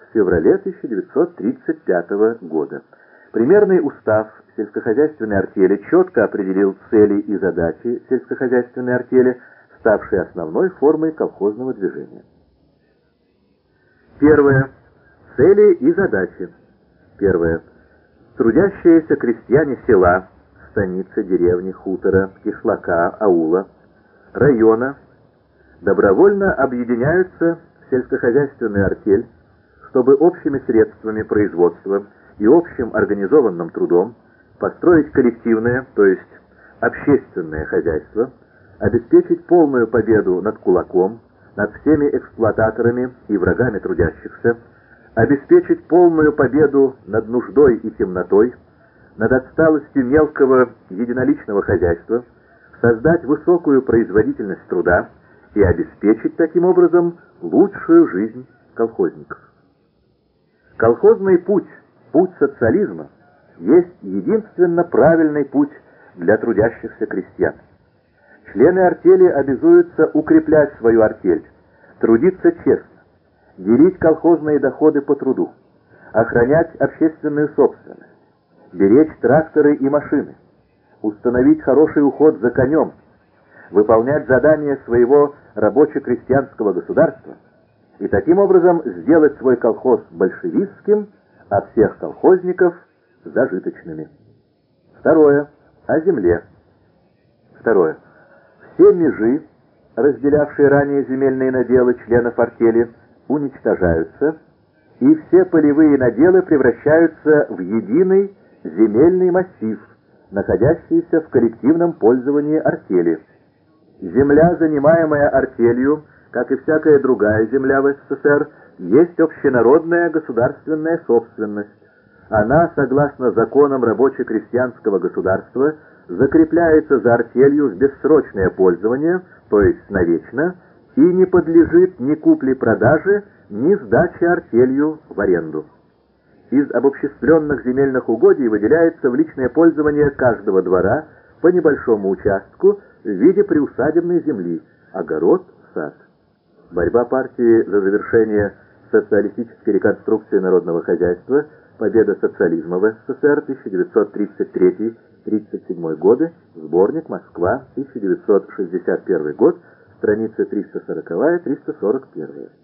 в феврале 1935 года. Примерный устав сельскохозяйственной артели четко определил цели и задачи сельскохозяйственной артели, ставшей основной формой колхозного движения. Первое. Цели и задачи. Первое. Трудящиеся крестьяне села, станицы, деревни, хутора, кишлака, аула, района добровольно объединяются в сельскохозяйственную артель, чтобы общими средствами производства и общим организованным трудом построить коллективное, то есть общественное хозяйство, обеспечить полную победу над кулаком, над всеми эксплуататорами и врагами трудящихся, обеспечить полную победу над нуждой и темнотой, над отсталостью мелкого единоличного хозяйства, создать высокую производительность труда и обеспечить таким образом лучшую жизнь колхозников. Колхозный путь, путь социализма, есть единственно правильный путь для трудящихся крестьян. Члены артели обязуются укреплять свою артель, трудиться честно, делить колхозные доходы по труду, охранять общественную собственность, беречь тракторы и машины, установить хороший уход за конем, выполнять задания своего рабоче-крестьянского государства и таким образом сделать свой колхоз большевистским, а всех колхозников зажиточными. Второе. О земле. Второе. Все межи, разделявшие ранее земельные наделы членов артели, уничтожаются, и все полевые наделы превращаются в единый земельный массив, находящийся в коллективном пользовании артели. Земля, занимаемая артелью, как и всякая другая земля в СССР, есть общенародная государственная собственность. Она, согласно законам рабоче-крестьянского государства, закрепляется за артелью в бессрочное пользование, то есть навечно, и не подлежит ни купле-продаже, ни сдаче артелью в аренду. Из обобществленных земельных угодий выделяется в личное пользование каждого двора по небольшому участку в виде приусадебной земли, огород, сад. Борьба партии за завершение социалистической реконструкции народного хозяйства, победа социализма в СССР, 1933-37 годы, сборник, Москва, 1961 год, страницы 340-341.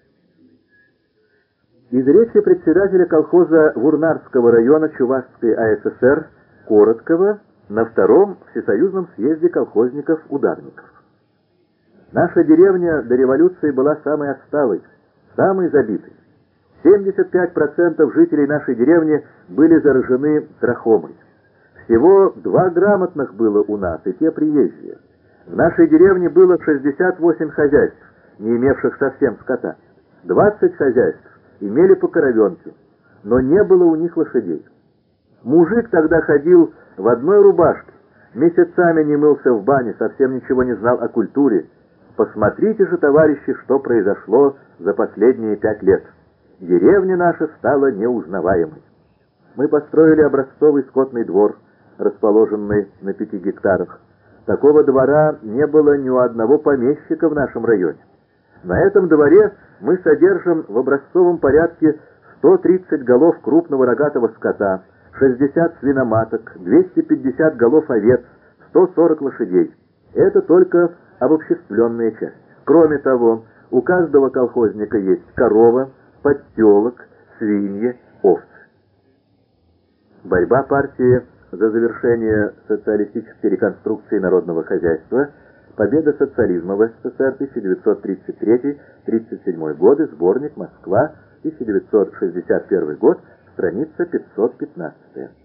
Из речи председателя колхоза Вурнарского района Чувашской АССР Короткова на втором всесоюзном съезде колхозников-ударников. Наша деревня до революции была самой отсталой, самой забитой. 75% жителей нашей деревни были заражены трахомой. Всего 2 грамотных было у нас, и те приезжие. В нашей деревне было 68 хозяйств, не имевших совсем скота. 20 хозяйств имели по коровенке, но не было у них лошадей. Мужик тогда ходил в одной рубашке, месяцами не мылся в бане, совсем ничего не знал о культуре. Посмотрите же, товарищи, что произошло за последние 5 лет. Деревня наша стала неузнаваемой. Мы построили образцовый скотный двор, расположенный на 5 гектарах. Такого двора не было ни у одного помещика в нашем районе. На этом дворе мы содержим в образцовом порядке 130 голов крупного рогатого скота, 60 свиноматок, 250 голов овец, 140 лошадей. Это только обобществленная часть. Кроме того, у каждого колхозника есть корова, подтелок, свиньи, овцы. Борьба партии за завершение социалистической реконструкции народного хозяйства, победа социализма в СССР, 1933-37 годы, сборник, Москва, 1961 год, страница 515.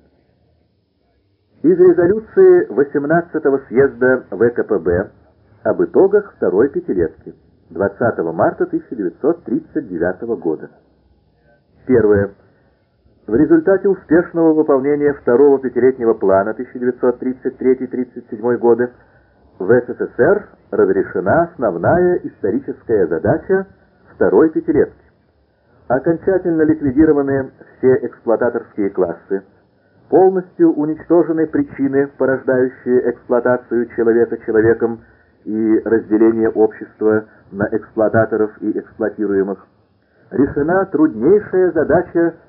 Из резолюции 18-го съезда ВКПБ об итогах второй пятилетки, 20 марта 1939 года. Первое. В результате успешного выполнения второго пятилетнего плана 1933-37 годы в СССР разрешена основная историческая задача второй пятилетки. Окончательно ликвидированы все эксплуататорские классы, полностью уничтожены причины, порождающие эксплуатацию человека человеком и разделение общества на эксплуататоров и эксплуатируемых. решена труднейшая задача